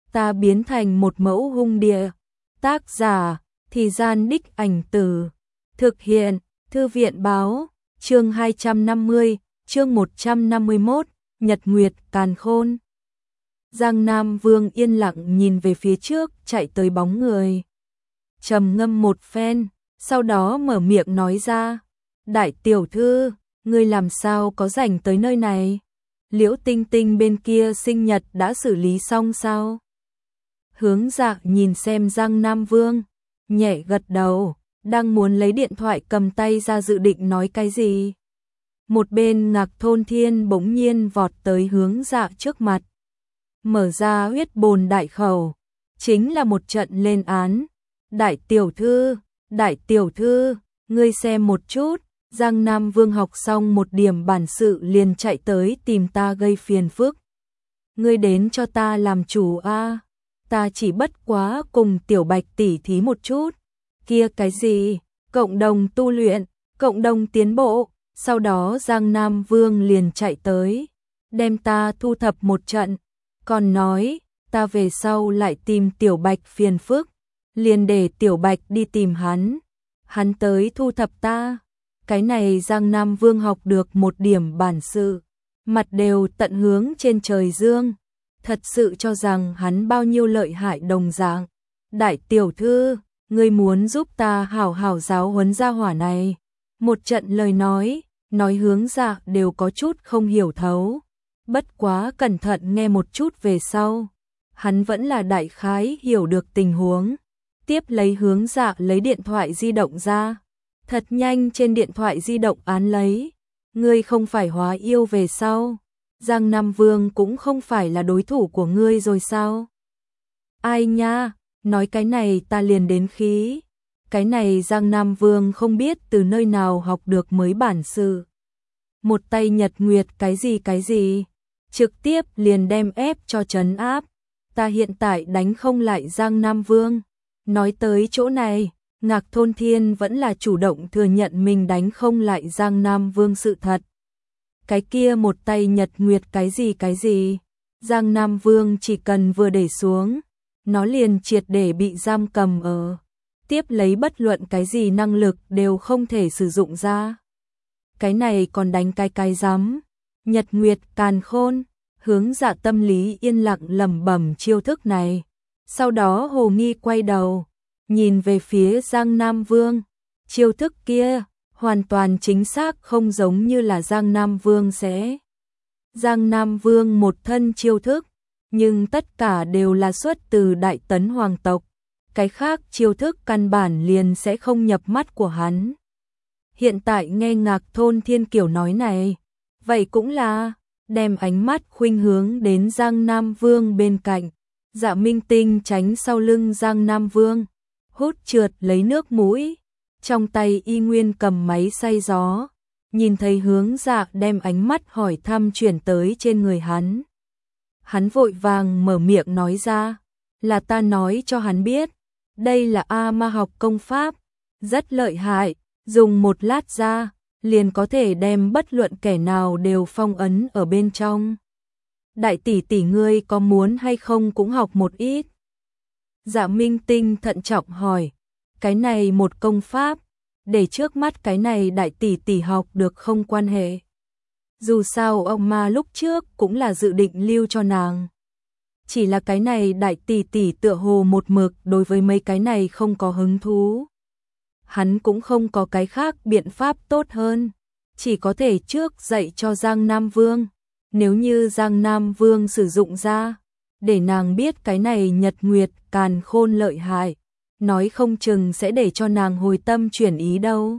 ta biến thành một mẫu hung địa. Tác giả, Thì Gian Đích Ảnh Tử. Thực hiện, Thư viện Báo, chương 250, chương 151, Nhật Nguyệt Càn Khôn. Giang Nam Vương yên lặng nhìn về phía trước chạy tới bóng người. Trầm ngâm một phen, sau đó mở miệng nói ra. Đại tiểu thư, ngươi làm sao có rảnh tới nơi này? Liễu Tinh Tinh bên kia sinh nhật đã xử lý xong sao? Hướng Dạ nhìn xem Giang Nam Vương, nhẹ gật đầu, đang muốn lấy điện thoại cầm tay ra dự định nói cái gì. Một bên Ngạc Thôn Thiên bỗng nhiên vọt tới Hướng Dạ trước mặt. Mở ra huyết bồn đại khẩu, chính là một trận lên án. Đại tiểu thư, ngươi xem một chút, Giang Nam Vương học xong một điểm bản sự liền chạy tới tìm ta gây phiền phức. Ngươi đến cho ta làm chủ a, ta chỉ bất quá cùng Tiểu Bạch tỉ thí một chút. Kia cái gì, cộng đồng tu luyện, cộng đồng tiến bộ, sau đó Giang Nam Vương liền chạy tới, đem ta thu thập một trận, còn nói, ta về sau lại tìm Tiểu Bạch phiền phức, liền để Tiểu Bạch đi tìm hắn tới thu thập ta. Cái này Giang Nam Vương học được một điểm bản sự, mặt đều tận hướng trên trời dương, thật sự cho rằng hắn bao nhiêu lợi hại đồng dạng. Đại tiểu thư, ngươi muốn giúp ta hảo hảo giáo huấn gia hỏa này. Một trận lời nói Hướng Dạ đều có chút không hiểu thấu. Bất quá cẩn thận nghe một chút về sau, hắn vẫn là đại khái hiểu được tình huống. Tiếp lấy Hướng Dạ lấy điện thoại di động ra, thật nhanh trên điện thoại di động án lấy. Ngươi không phải hóa yêu về sau, Giang Nam Vương cũng không phải là đối thủ của ngươi rồi sao? Ai nha, nói cái này ta liền đến khí. Cái này Giang Nam Vương không biết từ nơi nào học được mới bản sự. Một tay Nhật Nguyệt cái gì, trực tiếp liền đem ép cho trấn áp. Ta hiện tại đánh không lại Giang Nam Vương. Nói tới chỗ này, Ngạc Thôn Thiên vẫn là chủ động thừa nhận mình đánh không lại Giang Nam Vương sự thật. Cái kia một tay Nhật Nguyệt cái gì, Giang Nam Vương chỉ cần vừa để xuống, nó liền triệt để bị giam cầm ở. Tiếp lấy bất luận cái gì năng lực đều không thể sử dụng ra. Cái này còn đánh cái rắm. Nhật Nguyệt Càn Khôn. Hướng Dạ tâm lý yên lặng lẩm bẩm chiêu thức này. Sau đó hồ nghi quay đầu, nhìn về phía Giang Nam Vương. Chiêu thức kia hoàn toàn chính xác không giống như là Giang Nam Vương sẽ. Giang Nam Vương một thân chiêu thức, nhưng tất cả đều là xuất từ Đại Tấn hoàng tộc. Cái khác chiêu thức căn bản liền sẽ không nhập mắt của hắn. Hiện tại nghe Ngạc Thôn Thiên kiểu nói này, vậy cũng là đem ánh mắt khuynh hướng đến Giang Nam Vương bên cạnh. Dạ Minh Tinh tránh sau lưng Giang Nam Vương, hút trượt lấy nước mũi, trong tay y nguyên cầm máy xay gió, nhìn thấy Hướng Dạ đem ánh mắt hỏi thăm chuyển tới trên người hắn. Hắn vội vàng mở miệng nói ra, là ta nói cho hắn biết, đây là A Ma học công pháp, rất lợi hại, dùng một lát ra, liền có thể đem bất luận kẻ nào đều phong ấn ở bên trong. Đại tỷ tỷ ngươi có muốn hay không cũng học một ít? Dạ Minh Tinh thận trọng hỏi, cái này một công pháp, để trước mắt cái này đại tỷ tỷ học được không quan hệ. Dù sao ông ma lúc trước cũng là dự định lưu cho nàng. Chỉ là cái này đại tỷ tỷ tựa hồ một mực đối với mấy cái này không có hứng thú. Hắn cũng không có cái khác biện pháp tốt hơn, chỉ có thể trước dạy cho Giang Nam Vương. Nếu như Giang Nam Vương sử dụng ra, để nàng biết cái này Nhật Nguyệt Càn Khôn lợi hại, nói không chừng sẽ để cho nàng hồi tâm chuyển ý đâu.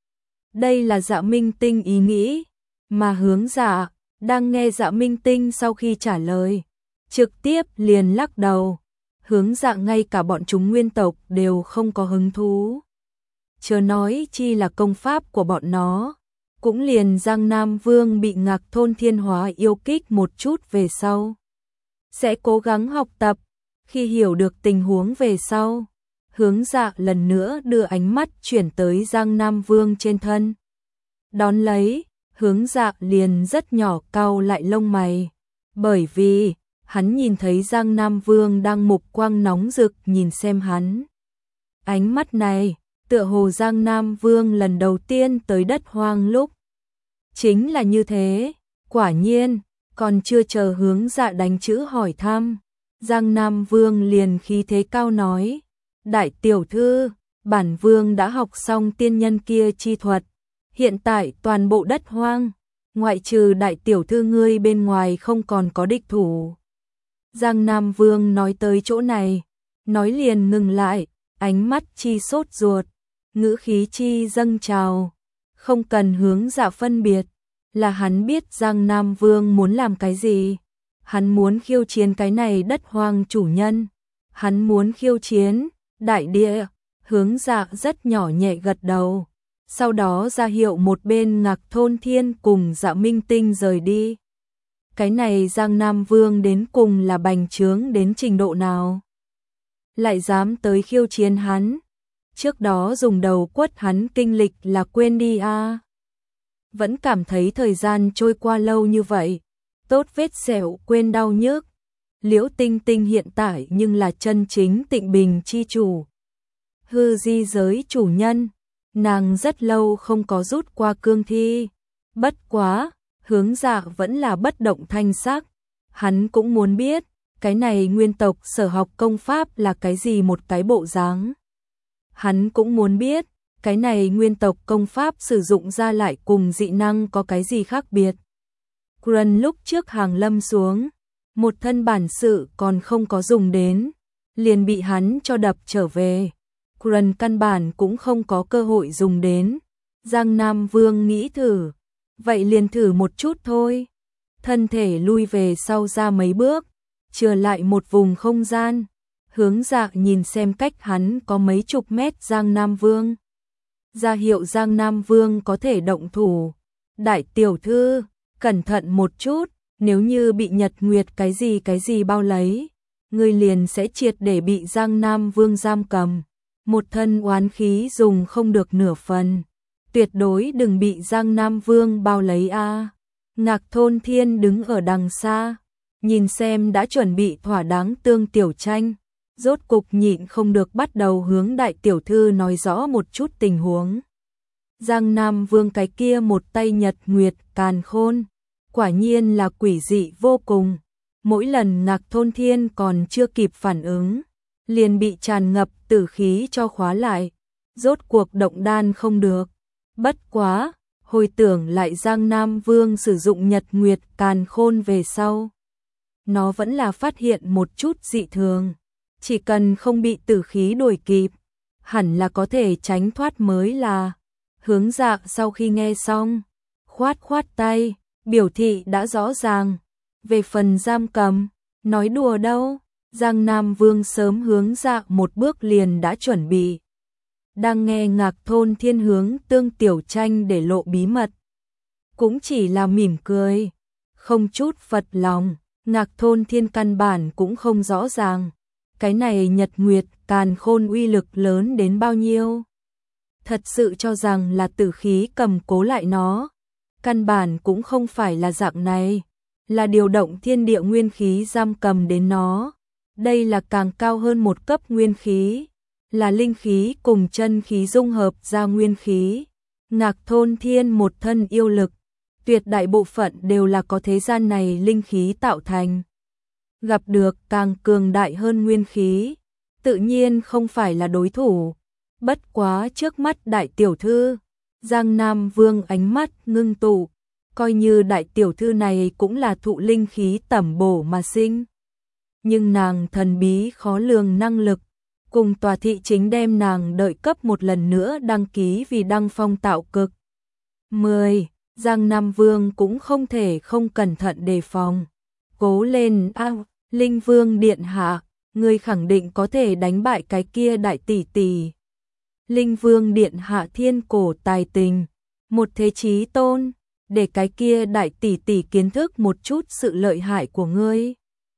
Đây là Dạ Minh Tinh ý nghĩ, mà Hướng Dạ đang nghe Dạ Minh Tinh sau khi trả lời, trực tiếp liền lắc đầu. Hướng Dạ ngay cả bọn chúng nguyên tộc đều không có hứng thú, chớ nói chi là công pháp của bọn nó. Cũng liền Giang Nam Vương bị Ngạc Thôn Thiên hóa yêu kích một chút về sau, sẽ cố gắng học tập. Khi hiểu được tình huống về sau, Hướng Dạ lần nữa đưa ánh mắt chuyển tới Giang Nam Vương trên thân. Đón lấy, Hướng Dạ liền rất nhỏ cau lại lông mày, bởi vì Hắn nhìn thấy Giang Nam Vương đang mục quang nóng rực nhìn xem hắn. Ánh mắt này, tựa hồ Giang Nam Vương lần đầu tiên tới đất hoang lúc. Chính là như thế, quả nhiên, còn chưa chờ Hướng Dạ đánh chữ hỏi thăm. Giang Nam Vương liền khí thế cao nói, đại tiểu thư, bản vương đã học xong tiên nhân kia chi thuật, hiện tại toàn bộ đất hoang, ngoại trừ đại tiểu thư ngươi bên ngoài không còn có địch thủ. Giang Nam Vương nói tới chỗ này, nói liền ngừng lại, ánh mắt chi sốt ruột, ngữ khí chi dâng trào, không cần Hướng Dạ phân biệt, là hắn biết Giang Nam Vương muốn làm cái gì. Hắn muốn khiêu chiến cái này đất hoang chủ nhân, hắn muốn khiêu chiến đại địa. Hướng Dạ rất nhỏ nhẹ gật đầu, sau đó ra hiệu một bên Ngạc Thôn Thiên cùng Dạ Minh Tinh rời đi. Cái này Giang Nam Vương đến cùng là bành trướng đến trình độ nào? Lại dám tới khiêu chiến hắn, trước đó dùng đầu quất hắn kinh lịch là quên đi à? Vẫn cảm thấy thời gian trôi qua lâu như vậy, tốt vết sẹo quên đau nhức. Liễu Tinh Tinh hiện tại nhưng là chân chính Tịnh Bình chi chủ, hư di giới chủ nhân, nàng rất lâu không có rút qua cương thi. Bất quá, Hướng Dạ vẫn là bất động thanh sắc, hắn cũng muốn biết, cái này nguyên tộc sở học công pháp là cái gì một cái bộ dáng. Hắn cũng muốn biết, cái này nguyên tộc công pháp sử dụng ra lại cùng dị năng có cái gì khác biệt. Khuran lúc trước hàng lâm xuống, một thân bản sự còn không có dùng đến, liền bị hắn cho đập trở về. Khuran căn bản cũng không có cơ hội dùng đến. Giang Nam Vương nghĩ thử, vậy liền thử một chút thôi. Thân thể lui về sau ra mấy bước, trở lại một vùng không gian. Hướng Dạ nhìn xem cách hắn có mấy chục mét Giang Nam Vương, ra hiệu Giang Nam Vương có thể động thủ. Đại tiểu thư, cẩn thận một chút, nếu như bị Nhật Nguyệt cái gì bao lấy, ngươi liền sẽ triệt để bị Giang Nam Vương giam cầm. Một thân oán khí dùng không được nửa phần, tuyệt đối đừng bị Giang Nam Vương bao lấy a. Ngạc Thôn Thiên đứng ở đằng xa, nhìn xem đã chuẩn bị thỏa đáng Tương Tiểu Tranh, rốt cục nhịn không được bắt đầu hướng đại tiểu thư nói rõ một chút tình huống. Giang Nam Vương cái kia một tay Nhật Nguyệt càn khôn, quả nhiên là quỷ dị vô cùng. Mỗi lần Ngạc Thôn Thiên còn chưa kịp phản ứng, liền bị tràn ngập tử khí cho khóa lại, rốt cuộc động đan không được. Bất quá, hồi tưởng lại Giang Nam Vương sử dụng Nhật Nguyệt càn khôn về sau, nó vẫn là phát hiện một chút dị thường, chỉ cần không bị tử khí đuổi kịp, hẳn là có thể tránh thoát mới là. Hướng Dạ sau khi nghe xong, khoát khoát tay, biểu thị đã rõ ràng. Về phần giam cầm, nói đùa đâu, Giang Nam Vương sớm Hướng Dạ một bước liền đã chuẩn bị. Đang nghe Ngạc Thôn Thiên hướng Tương Tiểu Tranh để lộ bí mật, cũng chỉ là mỉm cười, không chút phật lòng. Ngạc Thôn Thiên căn bản cũng không rõ ràng, cái này Nhật Nguyệt càn khôn uy lực lớn đến bao nhiêu. Thật sự cho rằng là tử khí cầm cố lại nó, căn bản cũng không phải là dạng này, là điều động thiên địa nguyên khí giam cầm đến nó. Đây là càng cao hơn một cấp nguyên khí, là linh khí cùng chân khí dung hợp ra nguyên khí. Ngạc Thôn Thiên một thân yêu lực, tuyệt đại bộ phận đều là có thế gian này linh khí tạo thành. Gặp được càng cường đại hơn nguyên khí, tự nhiên không phải là đối thủ. Bất quá trước mắt đại tiểu thư, Giang Nam Vương ánh mắt ngưng tụ, coi như đại tiểu thư này cũng là thụ linh khí tẩm bổ mà sinh. Nhưng nàng thần bí khó lường năng lực, cùng tòa thị chính đem nàng đợi cấp một lần nữa đăng ký vì đăng phong tạo cực. 10. Giang Nam Vương cũng không thể không cẩn thận đề phòng. Cố lên Linh Vương điện hạ, ngươi khẳng định có thể đánh bại cái kia đại tỷ tỷ. Linh Vương điện hạ thiên cổ tài tình, một thế chí tôn, để cái kia đại tỷ tỷ kiến thức một chút sự lợi hại của ngươi.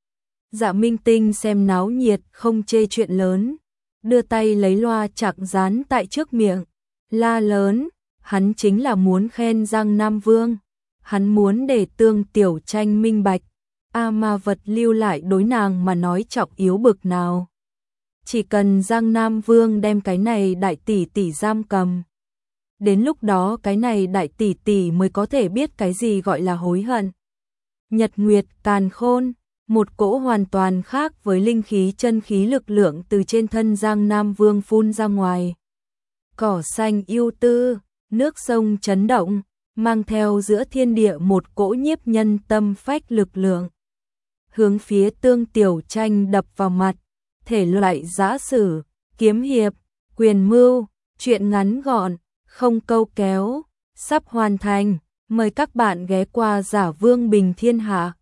Dạ Minh Tinh xem náo nhiệt không chê chuyện lớn, đưa tay lấy loa chạc dán tại trước miệng, la lớn, hắn chính là muốn khen Giang Nam Vương, hắn muốn để Tương Tiểu Tranh minh bạch, mà vật lưu lại đối nàng mà nói trọng yếu bực nào. Chỉ cần Giang Nam Vương đem cái này đại tỷ tỷ giam cầm. Đến lúc đó cái này đại tỷ tỷ mới có thể biết cái gì gọi là hối hận. Nhật Nguyệt Càn Khôn, một cỗ hoàn toàn khác với linh khí chân khí lực lượng từ trên thân Giang Nam Vương phun ra ngoài. Cỏ xanh yêu tư, nước sông chấn động, mang theo giữa thiên địa một cỗ nhiếp nhân tâm phách lực lượng. Hướng phía Tương Tiểu Tranh đập vào mặt, thể loại giã sử, kiếm hiệp, quyền mưu, truyện ngắn gọn, không câu kéo, sắp hoàn thành. Mời các bạn ghé qua Giả Vương Bình Thiên Hạ.